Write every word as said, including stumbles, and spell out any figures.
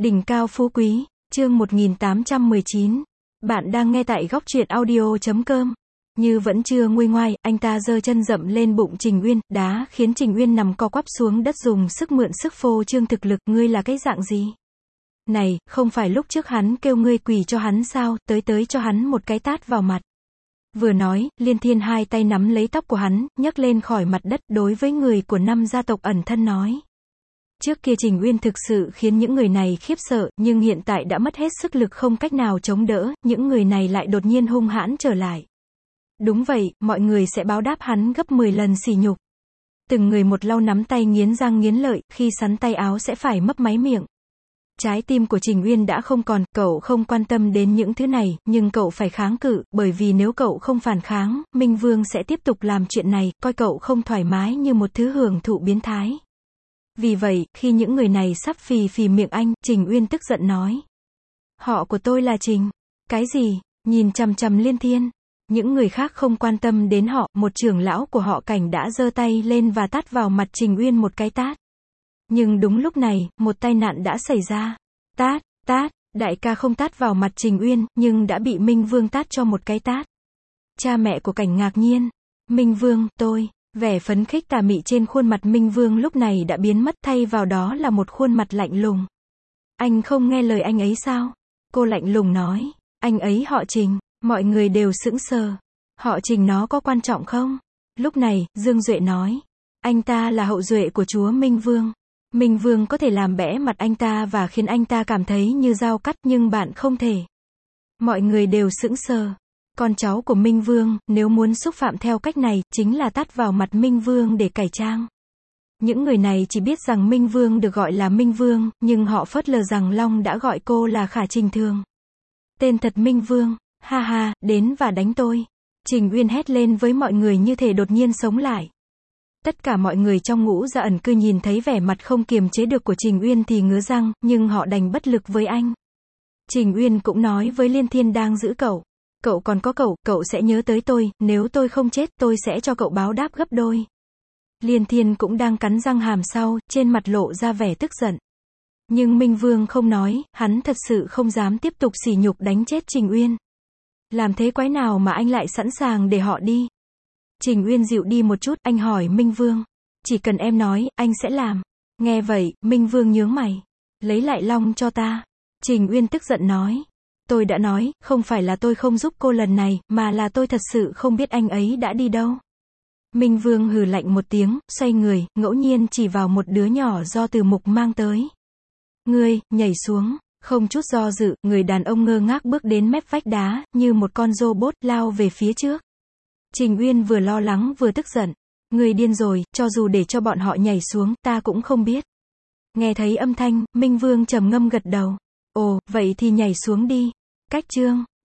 Đỉnh cao phú quý, chương một nghìn tám trăm mười chín. Bạn đang nghe tại góc truyện audio chấm com. Như vẫn chưa nguôi ngoai, anh ta giơ chân dậm lên bụng Trình Uyên, đá khiến Trình Uyên nằm co quắp xuống đất dùng sức mượn sức phô trương thực lực. Ngươi là cái dạng gì? Này, không phải lúc trước hắn kêu ngươi quỳ cho hắn sao, tới tới cho hắn một cái tát vào mặt. Vừa nói, Liên Thiên hai tay nắm lấy tóc của hắn, nhấc lên khỏi mặt đất, đối với người của năm gia tộc ẩn thân nói. Trước kia Trình Uyên thực sự khiến những người này khiếp sợ, nhưng hiện tại đã mất hết sức lực không cách nào chống đỡ, những người này lại đột nhiên hung hãn trở lại. Đúng vậy, mọi người sẽ báo đáp hắn gấp mười lần sỉ nhục. Từng người một lau nắm tay nghiến răng nghiến lợi, khi sắn tay áo sẽ phải mấp máy miệng. Trái tim của Trình Uyên đã không còn, cậu không quan tâm đến những thứ này, nhưng cậu phải kháng cự, bởi vì nếu cậu không phản kháng, Minh Vương sẽ tiếp tục làm chuyện này, coi cậu không thoải mái như một thứ hưởng thụ biến thái. Vì vậy, khi những người này sắp phì phì miệng anh, Trình Uyên tức giận nói. Họ của tôi là Trình. Cái gì? Nhìn chằm chằm Liên Thiên. Những người khác không quan tâm đến họ, một trưởng lão của họ Cảnh đã giơ tay lên và tát vào mặt Trình Uyên một cái tát. Nhưng đúng lúc này, một tai nạn đã xảy ra. Tát, tát, đại ca không tát vào mặt Trình Uyên, nhưng đã bị Minh Vương tát cho một cái tát. Cha mẹ của Cảnh ngạc nhiên. Minh Vương, tôi. Vẻ phấn khích tà mị trên khuôn mặt Minh Vương lúc này đã biến mất, thay vào đó là một khuôn mặt lạnh lùng. Anh không nghe lời anh ấy sao? Cô lạnh lùng nói. Anh ấy họ Trình. Mọi người đều sững sờ. Họ Trình nó có quan trọng không? Lúc này, Dương Duệ nói. Anh ta là hậu duệ của chúa Minh Vương. Minh Vương có thể làm bẽ mặt anh ta và khiến anh ta cảm thấy như dao cắt, nhưng bạn không thể. Mọi người đều sững sờ. Con cháu của Minh Vương, nếu muốn xúc phạm theo cách này, chính là tát vào mặt Minh Vương để cải trang. Những người này chỉ biết rằng Minh Vương được gọi là Minh Vương, nhưng họ phớt lờ rằng Long đã gọi cô là Khả Trình Thường. Tên thật Minh Vương, ha ha, đến và đánh tôi. Trình Uyên hét lên với mọi người như thể đột nhiên sống lại. Tất cả mọi người trong ngũ gia ẩn cư nhìn thấy vẻ mặt không kiềm chế được của Trình Uyên thì ngứa răng, nhưng họ đành bất lực với anh. Trình Uyên cũng nói với Liên Thiên đang giữ cậu. Cậu còn có cậu, cậu sẽ nhớ tới tôi, nếu tôi không chết, tôi sẽ cho cậu báo đáp gấp đôi. Liên Thiên cũng đang cắn răng hàm sau, trên mặt lộ ra vẻ tức giận. Nhưng Minh Vương không nói, hắn thật sự không dám tiếp tục sỉ nhục đánh chết Trình Uyên. Làm thế quái nào mà anh lại sẵn sàng để họ đi? Trình Uyên dịu đi một chút, anh hỏi Minh Vương. Chỉ cần em nói, anh sẽ làm. Nghe vậy, Minh Vương nhướng mày. Lấy lại Long cho ta. Trình Uyên tức giận nói. Tôi đã nói, không phải là tôi không giúp cô lần này, mà là tôi thật sự không biết anh ấy đã đi đâu. Minh Vương hừ lạnh một tiếng, xoay người, ngẫu nhiên chỉ vào một đứa nhỏ do Từ Mục mang tới. Ngươi, nhảy xuống, không chút do dự, người đàn ông ngơ ngác bước đến mép vách đá, như một con robot, lao về phía trước. Trình Uyên vừa lo lắng vừa tức giận. Ngươi điên rồi, cho dù để cho bọn họ nhảy xuống, ta cũng không biết. Nghe thấy âm thanh, Minh Vương trầm ngâm gật đầu. Ồ, vậy thì nhảy xuống đi. Cách chương